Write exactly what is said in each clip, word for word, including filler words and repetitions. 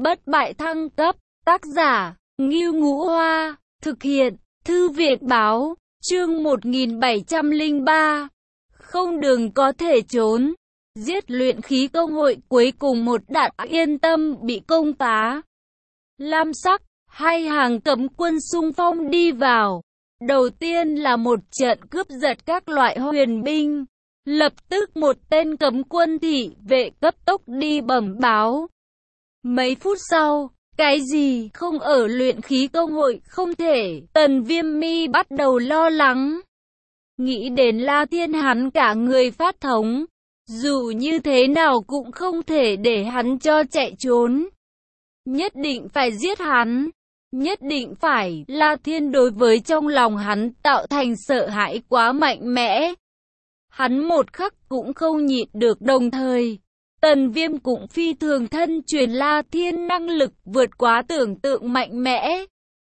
bất bại thăng cấp, tác giả, Ngưu Ngũ Hoa, thực hiện, Thư viện Báo, chương một nghìn bảy trăm lẻ ba, không đường có thể trốn, giết luyện khí công hội cuối cùng một đạn Yên Tâm bị công phá. Lam sắc, hai hàng cấm quân xung phong đi vào. Đầu tiên là một trận cướp giật các loại huyền binh. Lập tức một tên cấm quân thị vệ cấp tốc đi bẩm báo. Mấy phút sau, cái gì không ở luyện khí công hội không thể, Tần Viêm Mi bắt đầu lo lắng. Nghĩ đến La Thiên hắn cả người phát thống, dù như thế nào cũng không thể để hắn cho chạy trốn. Nhất định phải giết hắn, nhất định phải, La Thiên đối với trong lòng hắn tạo thành sợ hãi quá mạnh mẽ. Hắn một khắc cũng không nhịn được, đồng thời Tần Viêm cũng phi thường thân truyền La Thiên năng lực vượt quá tưởng tượng mạnh mẽ.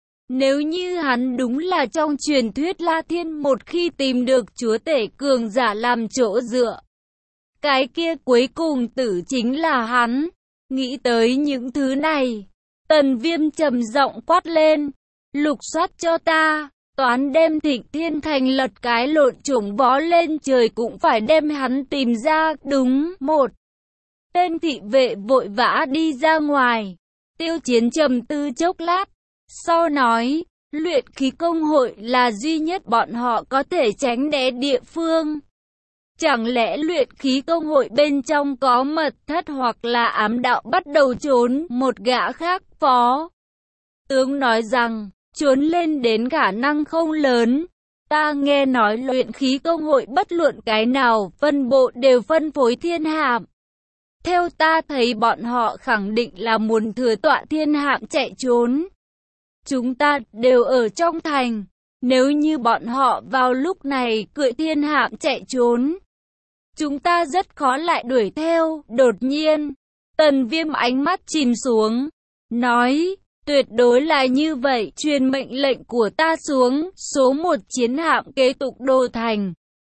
Nếu như hắn đúng là trong truyền thuyết La Thiên, một khi tìm được chúa tể cường giả làm chỗ dựa, cái kia cuối cùng tử chính là hắn. Nghĩ tới những thứ này, Tần Viêm trầm giọng quát lên, lục soát cho ta. Toán đem Thịnh Thiên Thành lật cái lộn chủng vó lên trời cũng phải đem hắn tìm ra. Đúng, một tên thị vệ vội vã đi ra ngoài. Tiêu Chiến trầm tư chốc lát, sau nói, luyện khí công hội là duy nhất bọn họ có thể tránh né địa phương. Chẳng lẽ luyện khí công hội bên trong có mật thất hoặc là ám đạo bắt đầu trốn? Một gã khác phó tướng nói rằng, trốn lên đến khả năng không lớn. Ta nghe nói luyện khí công hội bất luận cái nào phân bộ đều phân phối thiên hạm. Theo ta thấy bọn họ khẳng định là muốn thừa tọa thiên hạm chạy trốn. Chúng ta đều ở trong thành. Nếu như bọn họ vào lúc này cưỡi thiên hạm chạy trốn, chúng ta rất khó lại đuổi theo. Đột nhiên, Tần Viêm ánh mắt chìm xuống, nói, tuyệt đối là như vậy, truyền mệnh lệnh của ta xuống. Số một chiến hạm kế tục đô thành.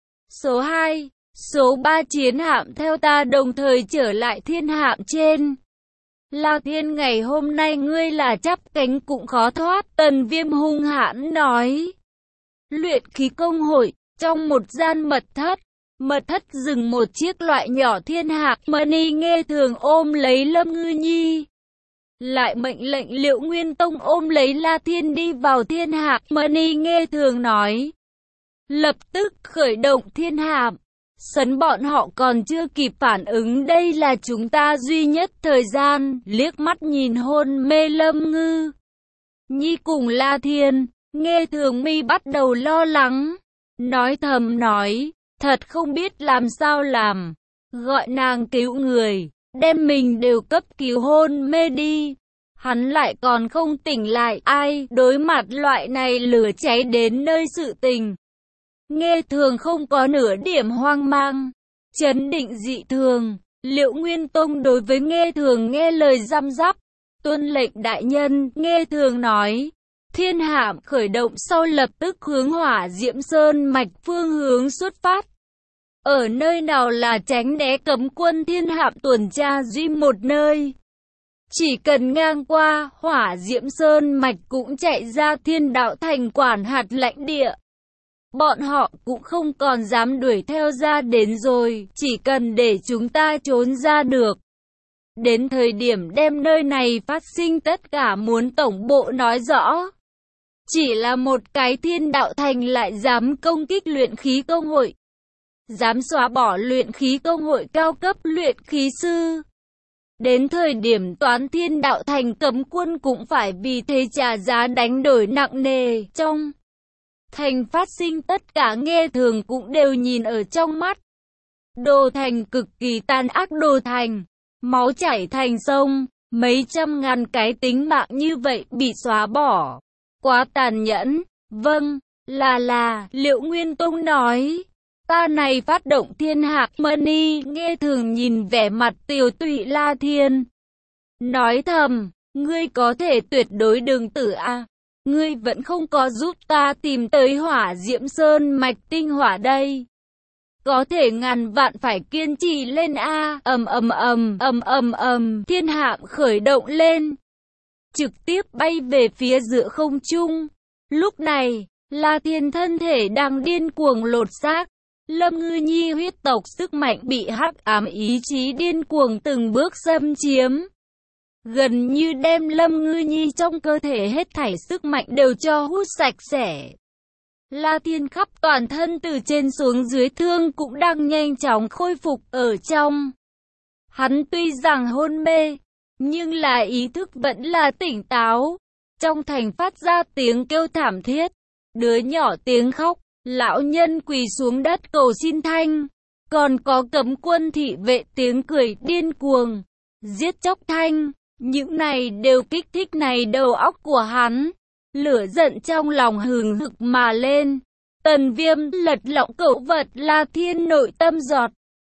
Số hai, số ba chiến hạm theo ta đồng thời trở lại thiên hạm trên. La Thiên, ngày hôm nay ngươi là chắp cánh cũng khó thoát. Tần Viêm hung hãn nói. Luyện khí công hội, trong một gian mật thất. Mật thất dừng một chiếc loại nhỏ thiên hạc mani nghe thường ôm lấy Lâm Ngư Nhi. Lại mệnh lệnh Liệu Nguyên Tông ôm lấy La Thiên đi vào thiên hạc mani nghe thường nói. Lập tức khởi động thiên hạm. Sấn bọn họ còn chưa kịp phản ứng, đây là chúng ta duy nhất thời gian. Liếc mắt nhìn hôn mê Lâm Ngư Nhi cùng La Thiên, nghe thường mi bắt đầu lo lắng. Nói thầm nói, thật không biết làm sao làm. Gọi nàng cứu người, đem mình đều cấp cứu hôn mê đi. Hắn lại còn không tỉnh lại. Ai đối mặt loại này lửa cháy đến nơi sự tình, nghe thường không có nửa điểm hoang mang, chấn định dị thường. Liệu Nguyên Tông đối với nghe thường nghe lời răm rắp, tuân lệnh đại nhân. Nghe thường nói, thiên hạm khởi động sau lập tức hướng Hỏa Diễm Sơn mạch phương hướng xuất phát. Ở nơi nào là tránh né cấm quân thiên hạm tuần tra duy một nơi. Chỉ cần ngang qua Hỏa Diễm Sơn mạch cũng chạy ra Thiên Đạo Thành quản hạt lãnh địa. Bọn họ cũng không còn dám đuổi theo ra đến rồi, chỉ cần để chúng ta trốn ra được. Đến thời điểm đem nơi này phát sinh tất cả muốn tổng bộ nói rõ. Chỉ là một cái Thiên Đạo Thành lại dám công kích luyện khí công hội, dám xóa bỏ luyện khí công hội cao cấp luyện khí sư. Đến thời điểm toán Thiên Đạo Thành cấm quân cũng phải vì thế trả giá đánh đổi nặng nề. Trong thành phát sinh tất cả nghe thường cũng đều nhìn ở trong mắt. Đồ thành cực kỳ tàn ác, đồ thành, máu chảy thành sông, mấy trăm ngàn cái tính mạng như vậy bị xóa bỏ. Quá tàn nhẫn. Vâng, là là, Liệu Nguyên Tông nói. Ta này phát động thiên hạc mani. Nghe thường nhìn vẻ mặt tiều tụy La Thiên, nói thầm, ngươi có thể tuyệt đối đừng tử a. Ngươi vẫn không có giúp ta tìm tới Hỏa Diễm Sơn mạch tinh hỏa đây. có thể ngàn vạn phải kiên trì lên a. Ầm ầm ầm, ầm ầm ầm, thiên hạm khởi động lên, trực tiếp bay về phía giữa không trung. Lúc này, La Thiên thân thể đang điên cuồng lột xác. Lâm Ngư Nhi huyết tộc sức mạnh bị hắc ám ý chí điên cuồng từng bước xâm chiếm, gần như đem Lâm Ngư Nhi trong cơ thể hết thảy sức mạnh đều cho hút sạch sẽ. La Thiên khắp toàn thân từ trên xuống dưới thương cũng đang nhanh chóng khôi phục ở trong. Hắn tuy rằng hôn mê, nhưng là ý thức vẫn là tỉnh táo. Trong thành phát ra tiếng kêu thảm thiết, đứa nhỏ tiếng khóc, lão nhân quỳ xuống đất cầu xin thanh, còn có cấm quân thị vệ tiếng cười điên cuồng, giết chóc thanh. Những này đều kích thích này đầu óc của hắn. Lửa giận trong lòng hừng hực mà lên. Tần Viêm lật lọng cẩu vật La Thiên nội tâm giọt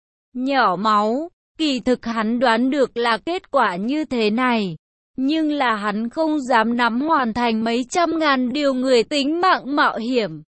nhỏ máu. Kỳ thực hắn đoán được là kết quả như thế này, nhưng là hắn không dám nắm hoàn thành mấy trăm ngàn điều người tính mạng mạo hiểm.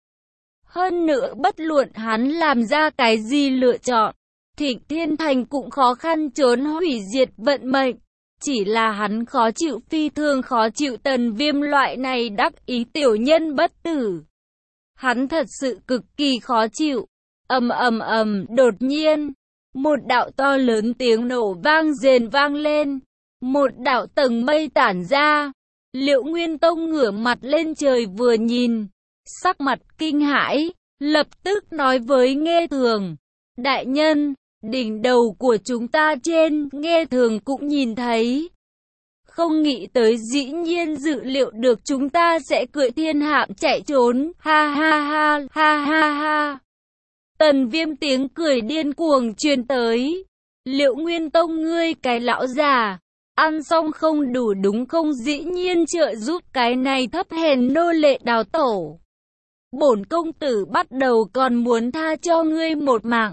Hơn nữa bất luận hắn làm ra cái gì lựa chọn, Thịnh Thiên Thành cũng khó khăn trốn hủy diệt vận mệnh. Chỉ là hắn khó chịu, phi thường khó chịu Tần Viêm loại này đắc ý tiểu nhân bất tử. Hắn thật sự cực kỳ khó chịu. Ầm ầm ầm, đột nhiên, một đạo to lớn tiếng nổ vang rền vang lên. Một đạo tầng mây tản ra. Liệu Nguyên Tông ngửa mặt lên trời vừa nhìn, sắc mặt kinh hãi, lập tức nói với Nghe Thường: đại nhân, đỉnh đầu của chúng ta trên. Nghe Thường cũng nhìn thấy. Không nghĩ tới dĩ nhiên dự liệu được chúng ta sẽ cưỡi thiên hạm chạy trốn. Ha ha ha, ha ha ha. Tần Viêm tiếng cười điên cuồng truyền tới. Liệu Nguyên Tông ngươi cái lão già, ăn xong không đủ đúng không, dĩ nhiên trợ giúp cái này thấp hèn nô lệ đào tổ. Bổn công tử bắt đầu còn muốn tha cho ngươi một mạng.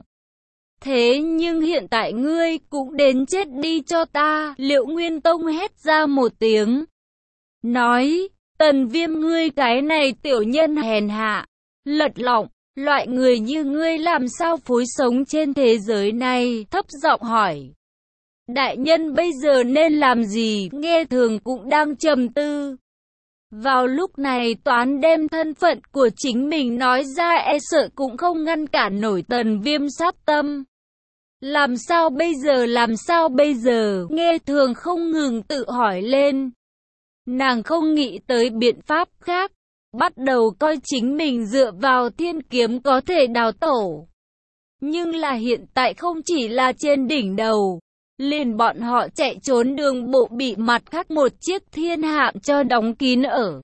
Thế nhưng hiện tại ngươi cũng đến chết đi cho ta. Liệu Nguyên Tông hét ra một tiếng, nói: Tần Viêm ngươi cái này tiểu nhân hèn hạ, lật lọng, loại người như ngươi làm sao phối sống trên thế giới này? Thấp giọng hỏi: đại nhân bây giờ nên làm gì? Nghe Thường cũng đang trầm tư. Vào lúc này Toán đem thân phận của chính mình nói ra e sợ cũng không ngăn cản nổi Tần Viêm sát tâm. Làm sao bây giờ, làm sao bây giờ? Nghe Thường không ngừng tự hỏi lên. Nàng không nghĩ tới biện pháp khác, bắt đầu coi chính mình dựa vào thiên kiếm có thể đào tổ. Nhưng là hiện tại không chỉ là trên đỉnh đầu, liền bọn họ chạy trốn đường bộ bị mặt khác một chiếc thiên hạm cho đóng kín ở.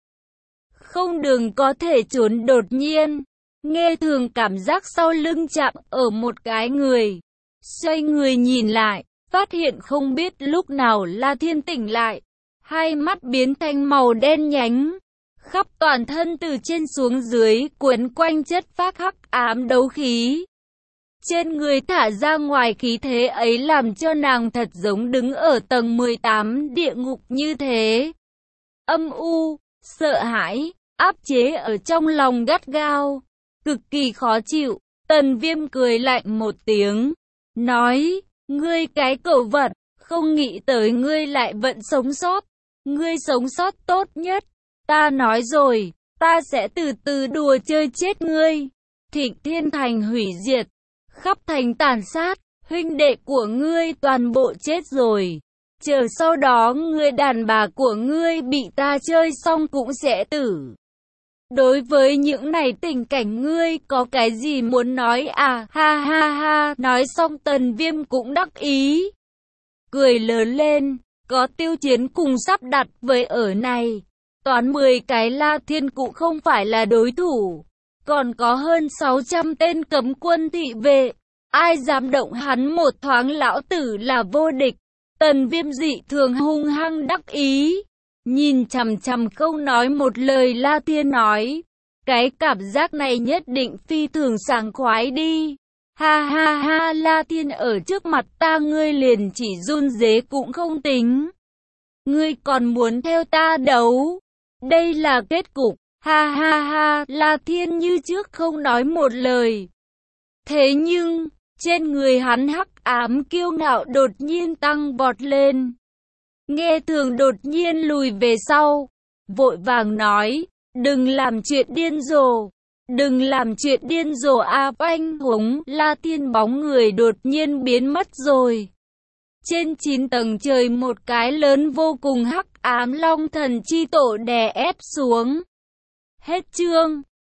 Không đường có thể trốn. Đột nhiên, Nghe Thường cảm giác sau lưng chạm ở một cái người. Xoay người nhìn lại, phát hiện không biết lúc nào La Thiên tỉnh lại. Hai mắt biến thành màu đen nhánh, khắp toàn thân từ trên xuống dưới cuốn quanh chất phác hắc ám đấu khí. Trên người thả ra ngoài khí thế ấy làm cho nàng thật giống đứng ở tầng mười tám địa ngục như thế. Âm u, sợ hãi, áp chế ở trong lòng gắt gao, cực kỳ khó chịu. Tần Viêm cười lạnh một tiếng, nói: ngươi cái cẩu vật, không nghĩ tới ngươi lại vẫn sống sót. Ngươi sống sót tốt nhất. Ta nói rồi, ta sẽ từ từ đùa chơi chết ngươi. Thịnh Thiên Thành hủy diệt, khắp thành tàn sát, huynh đệ của ngươi toàn bộ chết rồi. Chờ sau đó ngươi đàn bà của ngươi bị ta chơi xong cũng sẽ tử. Đối với những này tình cảnh ngươi có cái gì muốn nói à? Ha ha ha. Nói xong Tần Viêm cũng đắc ý, cười lớn lên. Có Tiêu Chiến cùng sắp đặt với ở này, toán mười cái La Thiên cũng không phải là đối thủ. Còn có hơn sáu trăm tên cấm quân thị vệ, ai dám động hắn một thoáng lão tử là vô địch. Tần Viêm dị thường hung hăng đắc ý, nhìn chằm chằm không nói một lời La Thiên nói: cái cảm giác này nhất định phi thường sảng khoái đi. Ha ha ha. La Thiên ở trước mặt ta ngươi liền chỉ run rế cũng không tính, ngươi còn muốn theo ta đấu? Đây là kết cục. Ha ha ha. La Thiên như trước không nói một lời. Thế nhưng, trên người hắn hắc ám kiêu ngạo đột nhiên tăng vọt lên. Nghe Thường đột nhiên lùi về sau, vội vàng nói, đừng làm chuyện điên rồ, đừng làm chuyện điên rồ a oanh hống, La Tiên bóng người đột nhiên biến mất rồi. Trên chín tầng trời một cái lớn vô cùng hắc ám long thần chi tổ đè ép xuống. Hết chương.